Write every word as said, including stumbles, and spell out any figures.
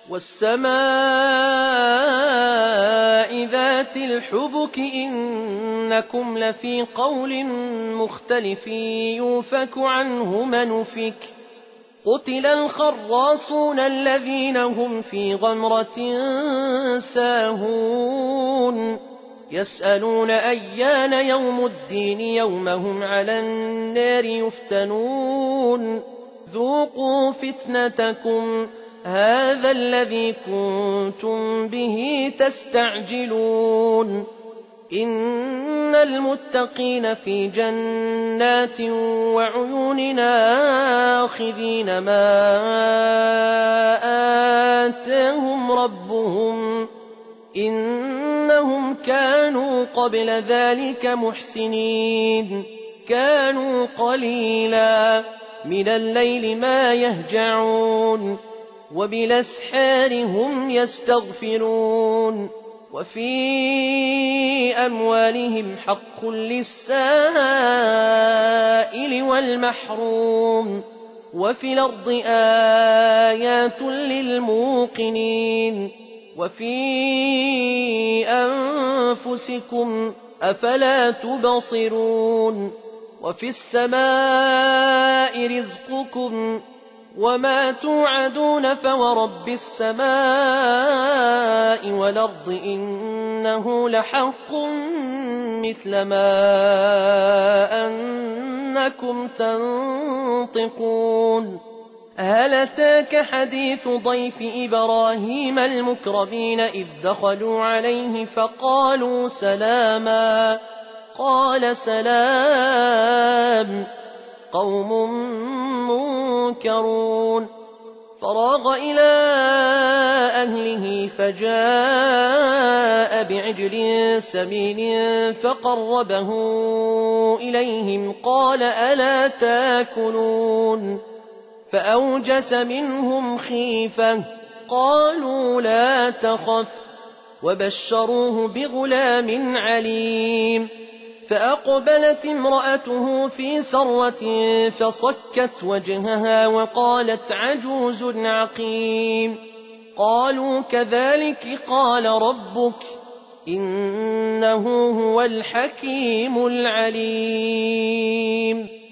وَالسَّمَاءِ ذَاتِ الْحُبُكِ إِنَّكُمْ لَفِي قَوْلٍ مُخْتَلِفٍ يُؤْفَكُ عَنْهُ مَنْ أُفِكَ قُتِلَ الْخَرَّاصُونَ الَّذِينَ هُمْ فِي غَمْرَةٍ سَاهُونَ يَسْأَلُونَ أَيَّانَ يَوْمُ الدِّينِ يَوْمَ هُمْ عَلَى النَّارِ يُفْتَنُونَ ذُوقُوا فِتْنَتَكُمْ هَٰذَا الَّذِي كُنتُم بِهِ تَسْتَعْجِلُونَ إِنَّ الْمُتَّقِينَ فِي جَنَّاتٍ وَعُيُونٍ آخِذِينَ مَا آتَاهُمْ رَبُّهُمْ إِنَّهُمْ كَانُوا قَبْلَ ذَٰلِكَ مُحْسِنِينَ كَانُوا قَلِيلًا مِنَ اللَّيْلِ مَا يَهْجَعُونَ وَبِالْأَسْحَارِ هُمْ يَسْتَغْفِرُونَ وَفِي أَمْوَالِهِمْ حَقٌّ لِّلسَّائِلِ وَالْمَحْرُومِ وَفِي الْأَرْضِ آيَاتٌ لِّلْمُوقِنِينَ وَفِي أَنفُسِكُمْ أَفَلَا تُبْصِرُونَ وَفِي السَّمَاءِ رِزْقُكُمْ وَمَا تُوعَدُونَ فَوَرَبِّ السَّمَاءِ وَالْأَرْضِ إِنَّهُ لَحَقٌّ مِّثْلَ مَا أَنَّكُمْ تَنطِقُونَ هَلْ أَتَاكَ حَدِيثُ ضَيْفِ إِبْرَاهِيمَ الْمُكْرَمِينَ إِذْ دَخَلُوا عَلَيْهِ فَقَالُوا سَلَامًا قَالَ سَلَامٌ قَوْمٌ مُّنكَرُونَ فَرَاغَ إِلَىٰ أَهْلِهِ فَجَاءَ بِعِجْلٍ سَمِينٍ فَقَرَّبَهُ إِلَيْهِمْ قَالَ أَلَا تَأْكُلُونَ فَأَوْجَسَ مِنْهُمْ خِيفَةً قَالُوا لَا تَخَفْ وَبَشَّرُوهُ بِغُلَامٍ عَلِيمٍ فَأَقْبَلَتِ امْرَأَتُهُ فِي سَرَّةٍ فَصَكَّتْ وَجْهَهَا وَقَالَتْ عَجُوزٌ عَقِيمٌ قَالُوا كَذَٰلِكِ قَالَ رَبُّكِ إِنَّهُ هُوَ الْحَكِيمُ الْعَلِيمُ